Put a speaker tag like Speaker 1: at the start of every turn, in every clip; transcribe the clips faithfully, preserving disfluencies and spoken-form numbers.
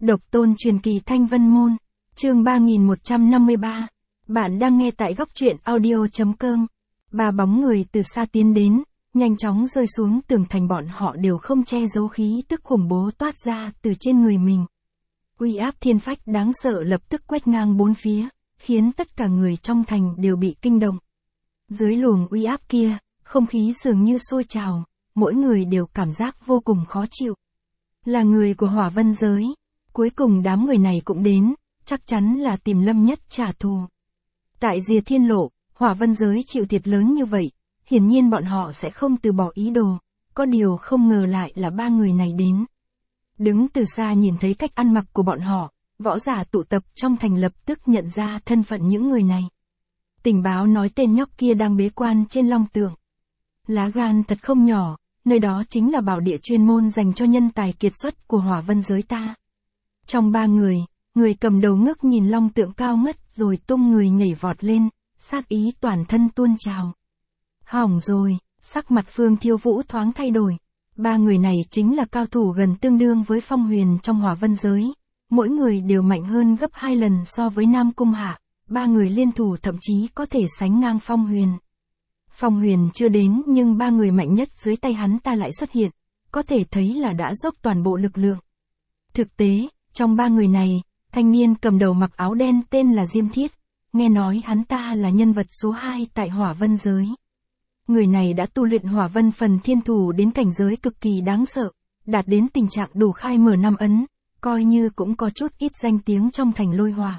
Speaker 1: Độc tôn truyền kỳ Thanh Vân Môn, chương ba nghìn một trăm năm mươi ba. Bạn đang nghe tại góc truyện audio.com. Ba bóng người từ xa tiến đến, nhanh chóng rơi xuống tường thành, bọn họ đều không che giấu khí tức khủng bố toát ra từ trên người mình. Uy áp thiên phách đáng sợ lập tức quét ngang bốn phía, khiến tất cả người trong thành đều bị kinh động. Dưới luồng uy áp kia, không khí dường như sôi trào, mỗi người đều cảm giác vô cùng khó chịu. Là người của Hỏa Vân giới. Cuối cùng đám người này cũng đến, chắc chắn là tìm Lâm Nhất trả thù. Tại Diệt Thiên Lộ, Hỏa Vân giới chịu thiệt lớn như vậy, hiển nhiên bọn họ sẽ không từ bỏ ý đồ, có điều không ngờ lại là ba người này đến. Đứng từ xa nhìn thấy cách ăn mặc của bọn họ, võ giả tụ tập trong thành lập tức nhận ra thân phận những người này. Tình báo nói tên nhóc kia đang bế quan trên Long Tượng. Lá gan thật không nhỏ, nơi đó chính là bảo địa chuyên môn dành cho nhân tài kiệt xuất của Hỏa Vân giới ta. Trong ba người, người cầm đầu ngước nhìn Long Tượng cao ngất rồi tung người nhảy vọt lên, sát ý toàn thân tuôn trào. Hỏng rồi, sắc mặt Phương Thiêu Vũ thoáng thay đổi. Ba người này chính là cao thủ gần tương đương với Phong Huyền trong Hỏa Vân giới. Mỗi người đều mạnh hơn gấp hai lần so với Nam Cung Hạ. Ba người liên thủ thậm chí có thể sánh ngang Phong Huyền. Phong Huyền chưa đến nhưng ba người mạnh nhất dưới tay hắn ta lại xuất hiện. Có thể thấy là đã dốc toàn bộ lực lượng. Thực tế, trong ba người này, thanh niên cầm đầu mặc áo đen tên là Diêm Thiết. Nghe nói hắn ta là nhân vật số hai tại Hỏa Vân giới. Người này đã tu luyện Hỏa Vân phần thiên thủ đến cảnh giới cực kỳ đáng sợ, đạt đến tình trạng đủ khai mở năm ấn, coi như cũng có chút ít danh tiếng trong thành Lôi Hỏa.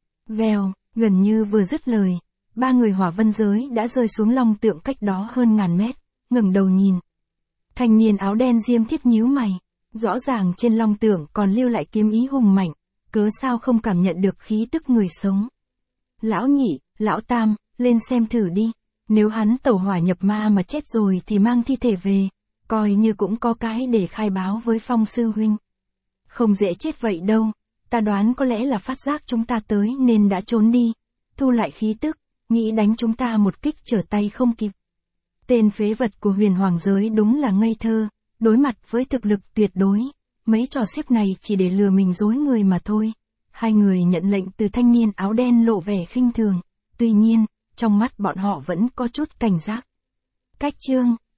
Speaker 1: Vèo, gần như vừa dứt lời, ba người Hỏa Vân giới đã rơi xuống Long Tượng cách đó hơn ngàn mét, ngẩng đầu nhìn. Thanh niên áo đen Diêm Thiết nhíu mày, rõ ràng trên Long Tượng còn lưu lại kiếm ý hùng mạnh, cớ sao không cảm nhận được khí tức người sống. Lão nhị, lão tam, lên xem thử đi. Nếu hắn tẩu hỏa nhập ma mà chết rồi thì mang thi thể về, coi như cũng có cái để khai báo với Phong sư huynh. Không dễ chết vậy đâu, ta đoán có lẽ là phát giác chúng ta tới nên đã trốn đi, thu lại khí tức, nghĩ đánh chúng ta một kích trở tay không kịp. Tên phế vật của Huyền Hoàng giới đúng là ngây thơ, đối mặt với thực lực tuyệt đối, mấy trò xiếc này chỉ để lừa mình dối người mà thôi. Hai người nhận lệnh từ thanh niên áo đen lộ vẻ khinh thường, tuy nhiên, trong mắt bọn họ vẫn có chút cảnh giác. Cách chương,